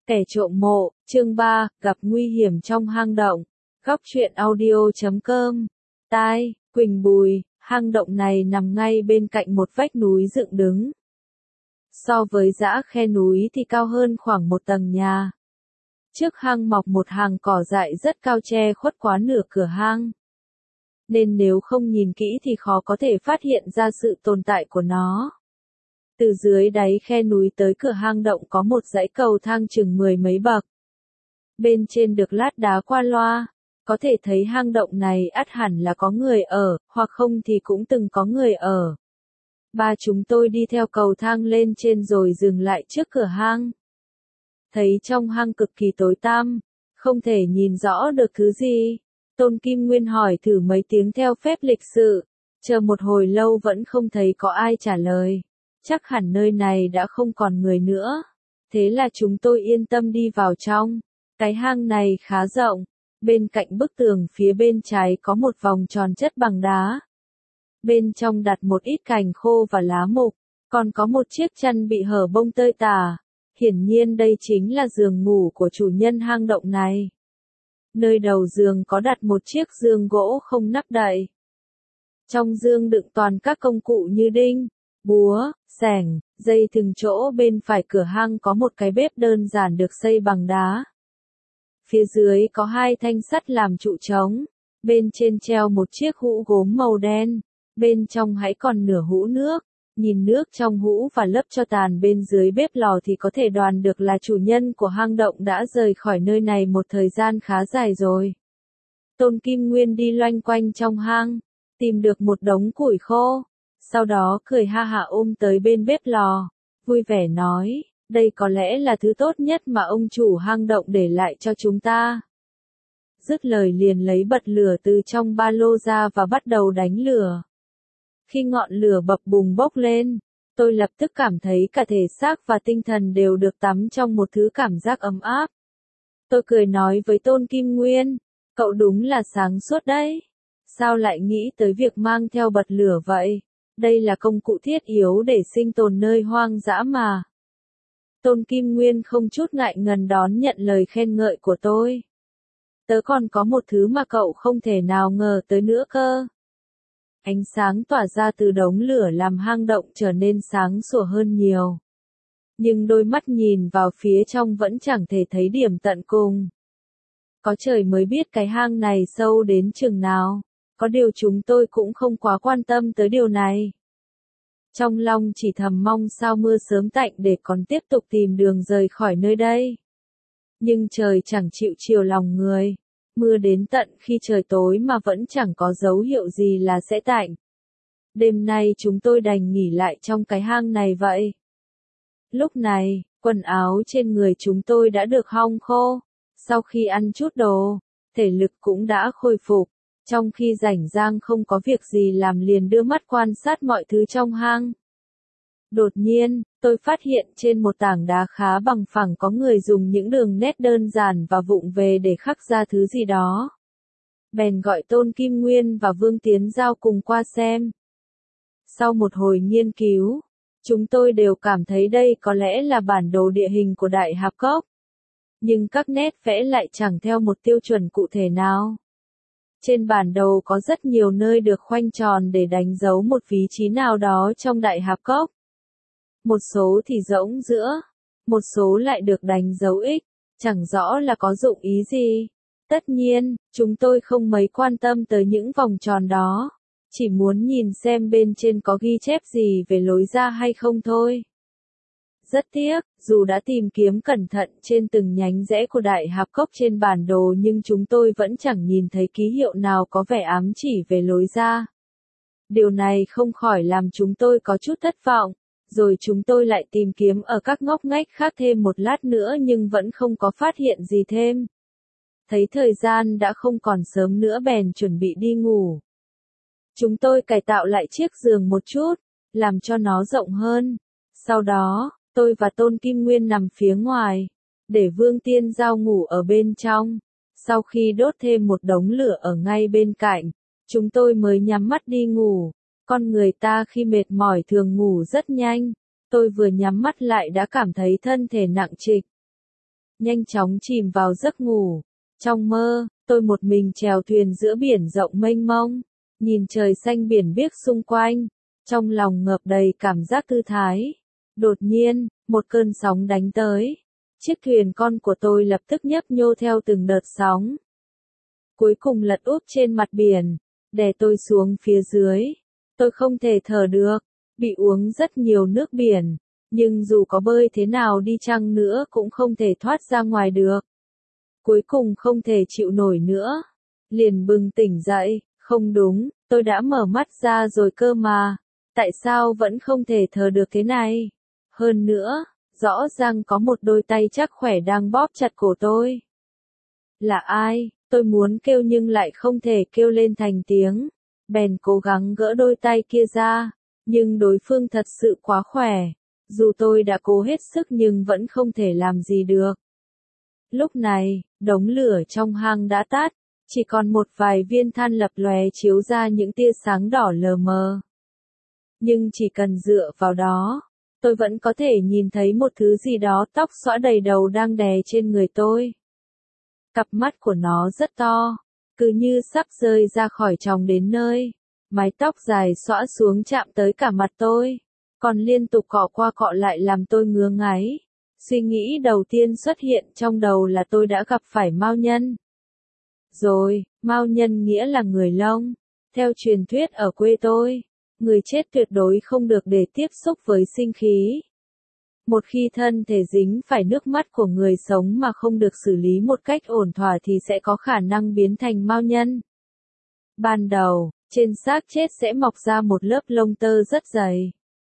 Kẻ trộm mộ, chương 3, gặp nguy hiểm trong hang động. Góc truyện audio.com. Tai, Quỳnh Bùi, hang động này nằm ngay bên cạnh một vách núi dựng đứng. So với dã khe núi thì cao hơn khoảng một tầng nhà. Trước hang mọc một hàng cỏ dại rất cao che khuất quá nửa cửa hang. Nên nếu không nhìn kỹ thì khó có thể phát hiện ra sự tồn tại của nó. Từ dưới đáy khe núi tới cửa hang động có một dãy cầu thang chừng 10 mấy bậc. Bên trên được lát đá qua loa, có thể thấy hang động này ắt hẳn là có người ở, hoặc không thì cũng từng có người ở. Ba chúng tôi đi theo cầu thang lên trên rồi dừng lại trước cửa hang. Thấy trong hang cực kỳ tối tăm, không thể nhìn rõ được thứ gì. Tôn Kim Nguyên hỏi thử mấy tiếng theo phép lịch sự, chờ một hồi lâu vẫn không thấy có ai trả lời. Chắc hẳn nơi này đã không còn người nữa. Thế là chúng tôi yên tâm đi vào trong. Cái hang này khá rộng. Bên cạnh bức tường phía bên trái có một vòng tròn chất bằng đá. Bên trong đặt một ít cành khô và lá mục. Còn có một chiếc chăn bị hở bông tơi tả. Hiển nhiên đây chính là giường ngủ của chủ nhân hang động này. Nơi đầu giường có đặt một chiếc giường gỗ không nắp đậy. Trong giường đựng toàn các công cụ như đinh, búa, xẻng, dây thừng. Chỗ bên phải cửa hang có một cái bếp đơn giản được xây bằng đá. Phía dưới có hai thanh sắt làm trụ trống. Bên trên treo một chiếc hũ gốm màu đen. Bên trong hãy còn nửa hũ nước. Nhìn nước trong hũ và lớp tro tàn bên dưới bếp lò thì có thể đoán được là chủ nhân của hang động đã rời khỏi nơi này một thời gian khá dài rồi. Tôn Kim Nguyên đi loanh quanh trong hang, tìm được một đống củi khô. Sau đó cười ha hả ôm tới bên bếp lò, vui vẻ nói, đây có lẽ là thứ tốt nhất mà ông chủ hang động để lại cho chúng ta. Dứt lời liền lấy bật lửa từ trong ba lô ra và bắt đầu đánh lửa. Khi ngọn lửa bập bùng bốc lên, tôi lập tức cảm thấy cả thể xác và tinh thần đều được tắm trong một thứ cảm giác ấm áp. Tôi cười nói với Tôn Kim Nguyên, cậu đúng là sáng suốt đấy. Sao lại nghĩ tới việc mang theo bật lửa vậy? Đây là công cụ thiết yếu để sinh tồn nơi hoang dã mà. Tôn Kim Nguyên không chút ngại ngần đón nhận lời khen ngợi của tôi. Tớ còn có một thứ mà cậu không thể nào ngờ tới nữa cơ. Ánh sáng tỏa ra từ đống lửa làm hang động trở nên sáng sủa hơn nhiều. Nhưng đôi mắt nhìn vào phía trong vẫn chẳng thể thấy điểm tận cùng. Có trời mới biết cái hang này sâu đến chừng nào. Có điều chúng tôi cũng không quá quan tâm tới điều này. Trong lòng chỉ thầm mong sao mưa sớm tạnh để còn tiếp tục tìm đường rời khỏi nơi đây. Nhưng trời chẳng chịu chiều lòng người. Mưa đến tận khi trời tối mà vẫn chẳng có dấu hiệu gì là sẽ tạnh. Đêm nay chúng tôi đành nghỉ lại trong cái hang này vậy. Lúc này, quần áo trên người chúng tôi đã được hong khô. Sau khi ăn chút đồ, thể lực cũng đã khôi phục. Trong khi rảnh rang không có việc gì làm liền đưa mắt quan sát mọi thứ trong hang. Đột nhiên, tôi phát hiện trên một tảng đá khá bằng phẳng có người dùng những đường nét đơn giản và vụng về để khắc ra thứ gì đó. Bèn gọi Tôn Kim Nguyên và Vương Tiến Giao cùng qua xem. Sau một hồi nghiên cứu, chúng tôi đều cảm thấy đây có lẽ là bản đồ địa hình của Đại Hạp Cốc. Nhưng các nét vẽ lại chẳng theo một tiêu chuẩn cụ thể nào. Trên bản đồ có rất nhiều nơi được khoanh tròn để đánh dấu một vị trí nào đó trong Đại Hạp Cốc. Một số thì rỗng giữa, một số lại được đánh dấu X, chẳng rõ là có dụng ý gì. Tất nhiên, chúng tôi không mấy quan tâm tới những vòng tròn đó, chỉ muốn nhìn xem bên trên có ghi chép gì về lối ra hay không thôi. Rất tiếc, dù đã tìm kiếm cẩn thận trên từng nhánh rẽ của Đại Hạp Cốc trên bản đồ nhưng chúng tôi vẫn chẳng nhìn thấy ký hiệu nào có vẻ ám chỉ về lối ra. Điều này không khỏi làm chúng tôi có chút thất vọng. Rồi chúng tôi lại tìm kiếm ở các ngóc ngách khác thêm một lát nữa nhưng vẫn không có phát hiện gì thêm. Thấy thời gian đã không còn sớm nữa bèn chuẩn bị đi ngủ. Chúng tôi cải tạo lại chiếc giường một chút, làm cho nó rộng hơn. Sau đó, tôi và Tôn Kim Nguyên nằm phía ngoài, để Vương Tiên Giao ngủ ở bên trong. Sau khi đốt thêm một đống lửa ở ngay bên cạnh, chúng tôi mới nhắm mắt đi ngủ. Con người ta khi mệt mỏi thường ngủ rất nhanh. Tôi vừa nhắm mắt lại đã cảm thấy thân thể nặng trịch. nhanh chóng chìm vào giấc ngủ. Trong mơ, tôi một mình chèo thuyền giữa biển rộng mênh mông, nhìn trời xanh biển biếc xung quanh, trong lòng ngập đầy cảm giác thư thái. Đột nhiên, một cơn sóng đánh tới. Chiếc thuyền con của tôi lập tức nhấp nhô theo từng đợt sóng. Cuối cùng lật úp trên mặt biển, đè tôi xuống phía dưới. Tôi không thể thở được, bị uống rất nhiều nước biển, nhưng dù có bơi thế nào đi chăng nữa cũng không thể thoát ra ngoài được. Cuối cùng không thể chịu nổi nữa, liền bừng tỉnh dậy, không đúng, tôi đã mở mắt ra rồi cơ mà, tại sao vẫn không thể thở được thế này? Hơn nữa, rõ ràng có một đôi tay chắc khỏe đang bóp chặt cổ tôi. Là ai? Tôi muốn kêu nhưng lại không thể kêu lên thành tiếng, bèn cố gắng gỡ đôi tay kia ra, nhưng đối phương thật sự quá khỏe, dù tôi đã cố hết sức nhưng vẫn không thể làm gì được. Lúc này, đống lửa trong hang đã tắt, chỉ còn một vài viên than lập lòe chiếu ra những tia sáng đỏ lờ mờ. Nhưng chỉ cần dựa vào đó, tôi vẫn có thể nhìn thấy một thứ gì đó tóc xõa đầy đầu đang đè trên người tôi. Cặp mắt của nó rất to, cứ như sắp rơi ra khỏi tròng đến nơi. Mái tóc dài xõa xuống chạm tới cả mặt tôi, còn liên tục cọ qua cọ lại làm tôi ngứa ngáy. Suy nghĩ đầu tiên xuất hiện trong đầu là tôi đã gặp phải Mao Nhân. Rồi, Mao Nhân nghĩa là người Lông. Theo truyền thuyết ở quê tôi, người chết tuyệt đối không được để tiếp xúc với sinh khí. Một khi thân thể dính phải nước mắt của người sống mà không được xử lý một cách ổn thỏa thì sẽ có khả năng biến thành Mao Nhân. Ban đầu, trên xác chết sẽ mọc ra một lớp lông tơ rất dày.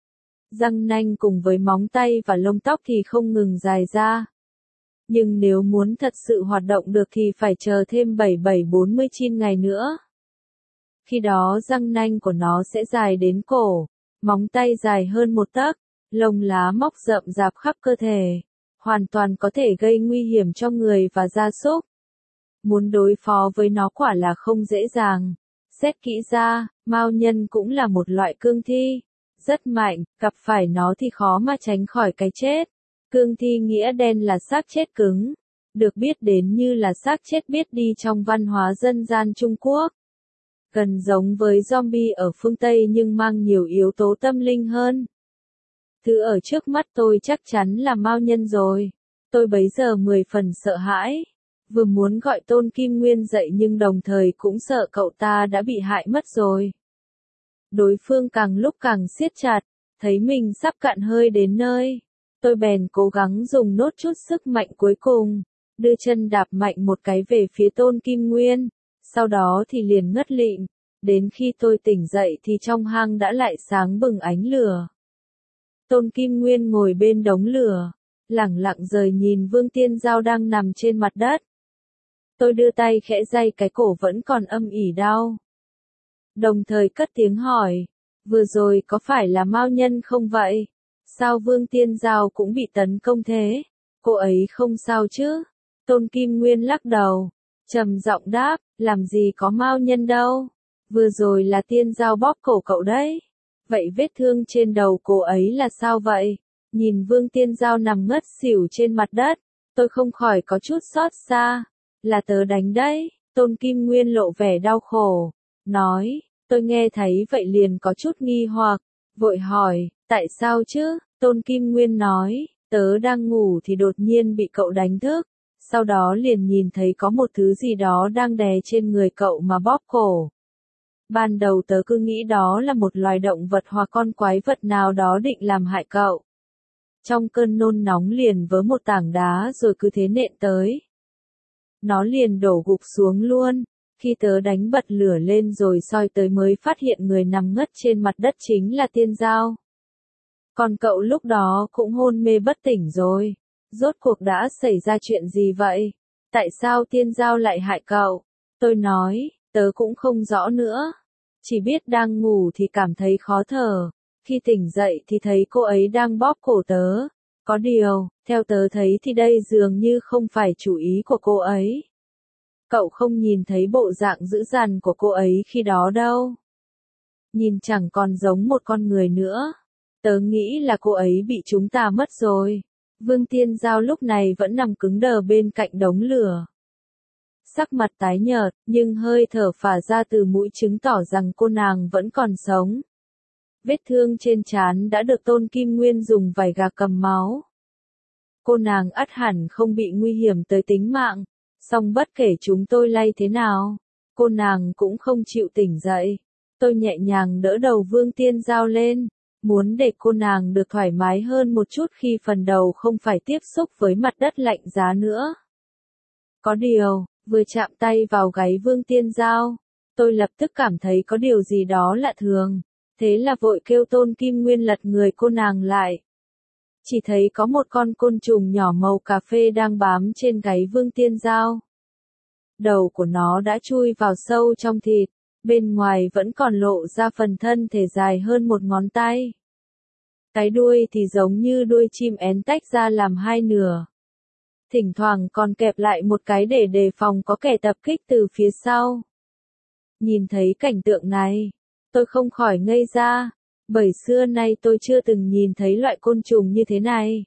Răng nanh cùng với móng tay và lông tóc thì không ngừng dài ra. Nhưng nếu muốn thật sự hoạt động được thì phải chờ thêm 7749 ngày nữa. Khi đó răng nanh của nó sẽ dài đến cổ, móng tay dài hơn một tấc, lông lá mọc rậm rạp khắp cơ thể, hoàn toàn có thể gây nguy hiểm cho người và gia súc. Muốn đối phó với nó quả là không dễ dàng. Xét kỹ ra, Mao Nhân cũng là một loại cương thi, rất mạnh, gặp phải nó thì khó mà tránh khỏi cái chết. Cương thi nghĩa đen là xác chết cứng, được biết đến như là xác chết biết đi trong văn hóa dân gian Trung Quốc. Gần giống với zombie ở phương Tây nhưng mang nhiều yếu tố tâm linh hơn. Thứ ở trước mắt tôi chắc chắn là Mao Nhân rồi. Tôi bấy giờ 10 phần sợ hãi. Vừa muốn gọi Tôn Kim Nguyên dậy nhưng đồng thời cũng sợ cậu ta đã bị hại mất rồi. Đối phương càng lúc càng siết chặt, thấy mình sắp cạn hơi đến nơi. Tôi bèn cố gắng dùng nốt chút sức mạnh cuối cùng, đưa chân đạp mạnh một cái về phía Tôn Kim Nguyên, sau đó thì liền ngất lịm. Đến khi tôi tỉnh dậy thì trong hang đã lại sáng bừng ánh lửa. Tôn Kim Nguyên ngồi bên đống lửa, lẳng lặng rời nhìn Vương Tiên Giao đang nằm trên mặt đất. Tôi đưa tay khẽ day cái cổ vẫn còn âm ỉ đau. Đồng thời cất tiếng hỏi, vừa rồi có phải là Mao Nhân không vậy? Sao Vương Tiên Giao cũng bị tấn công thế? Cô ấy không sao chứ? Tôn Kim Nguyên lắc đầu, trầm giọng đáp, làm gì có Mao Nhân đâu. Vừa rồi là Tiên Giao bóp cổ cậu đấy. Vậy vết thương trên đầu cô ấy là sao vậy? Nhìn Vương Tiên Giao nằm ngất xỉu trên mặt đất, tôi không khỏi có chút xót xa. Là tớ đánh đấy, Tôn Kim Nguyên lộ vẻ đau khổ, nói, tôi nghe thấy vậy liền có chút nghi hoặc, vội hỏi, tại sao chứ? Tôn Kim Nguyên nói, tớ đang ngủ thì đột nhiên bị cậu đánh thức, sau đó liền nhìn thấy có một thứ gì đó đang đè trên người cậu mà bóp cổ. Ban đầu tớ cứ nghĩ đó là một loài động vật hoặc con quái vật nào đó định làm hại cậu. Trong cơn nôn nóng liền vớ một tảng đá rồi cứ thế nện tới. Nó liền đổ gục xuống luôn, khi tớ đánh bật lửa lên rồi soi tới mới phát hiện người nằm ngất trên mặt đất chính là Tiên Giao. Còn cậu lúc đó cũng hôn mê bất tỉnh rồi, rốt cuộc đã xảy ra chuyện gì vậy? Tại sao Tiên Giao lại hại cậu? Tôi nói, tớ cũng không rõ nữa, chỉ biết đang ngủ thì cảm thấy khó thở, khi tỉnh dậy thì thấy cô ấy đang bóp cổ tớ. Có điều, theo tớ thấy thì đây dường như không phải chủ ý của cô ấy. Cậu không nhìn thấy bộ dạng dữ dằn của cô ấy khi đó đâu. Nhìn chẳng còn giống một con người nữa. Tớ nghĩ là cô ấy bị chúng ta mất rồi. Vương Tiên Giao lúc này vẫn nằm cứng đờ bên cạnh đống lửa. Sắc mặt tái nhợt, nhưng hơi thở phả ra từ mũi chứng tỏ rằng cô nàng vẫn còn sống. Vết thương trên trán đã được Tôn Kim Nguyên dùng vải gạc cầm máu. Cô nàng ắt hẳn không bị nguy hiểm tới tính mạng, song bất kể chúng tôi lay thế nào, cô nàng cũng không chịu tỉnh dậy. Tôi nhẹ nhàng đỡ đầu Vương Tiên Giao lên, muốn để cô nàng được thoải mái hơn một chút khi phần đầu không phải tiếp xúc với mặt đất lạnh giá nữa. Có điều, vừa chạm tay vào gáy Vương Tiên Giao, tôi lập tức cảm thấy có điều gì đó lạ thường, thế là vội kêu Tôn Kim Nguyên lật người cô nàng lại. Chỉ thấy có một con côn trùng nhỏ màu cà phê đang bám trên gáy Vương Tiên Giao. Đầu của nó đã chui vào sâu trong thịt, bên ngoài vẫn còn lộ ra phần thân thể dài hơn một ngón tay. Cái đuôi thì giống như đuôi chim én tách ra làm hai nửa. Thỉnh thoảng còn kẹp lại một cái để đề phòng có kẻ tập kích từ phía sau. Nhìn thấy cảnh tượng này, tôi không khỏi ngây ra, bởi xưa nay tôi chưa từng nhìn thấy loại côn trùng như thế này.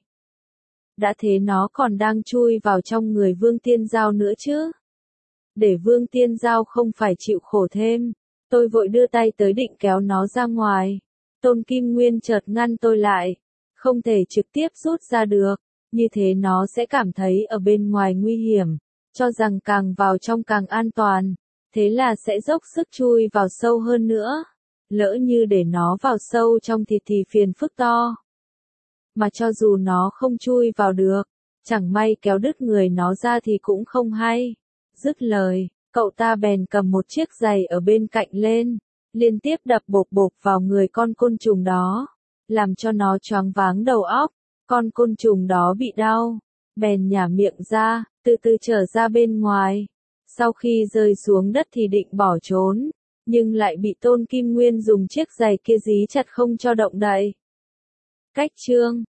Đã thế nó còn đang chui vào trong người Vương Tiên Giao nữa chứ. Để Vương Tiên Giao không phải chịu khổ thêm, tôi vội đưa tay tới định kéo nó ra ngoài. Tôn Kim Nguyên chợt ngăn tôi lại, không thể trực tiếp rút ra được, như thế nó sẽ cảm thấy ở bên ngoài nguy hiểm, cho rằng càng vào trong càng an toàn, thế là sẽ dốc sức chui vào sâu hơn nữa. Lỡ như để nó vào sâu trong thịt thì phiền phức to. Mà cho dù nó không chui vào được, chẳng may kéo đứt người nó ra thì cũng không hay. Dứt lời, cậu ta bèn cầm một chiếc giày ở bên cạnh lên, liên tiếp đập bộp bộp vào người con côn trùng đó, làm cho nó choáng váng đầu óc. Con côn trùng đó bị đau, bèn nhả miệng ra, từ từ trở ra bên ngoài. Sau khi rơi xuống đất thì định bỏ trốn, nhưng lại bị Tôn Kim Nguyên dùng chiếc giày kia dí chặt không cho động đậy. Cách chương